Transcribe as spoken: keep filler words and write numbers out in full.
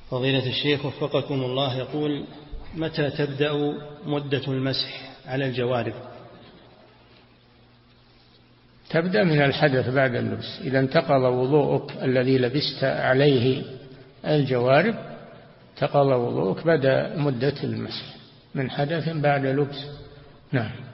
فضيلة الشيخ وفقكم الله، يقول: متى تبدأ مدة المسح على الجوارب؟ تبدأ من الحدث بعد اللبس. إذا انتقض وضوءك الذي لبست عليه الجوارب، انتقض وضوءك، بدأ مدة المسح من حدث بعد لبس. نعم.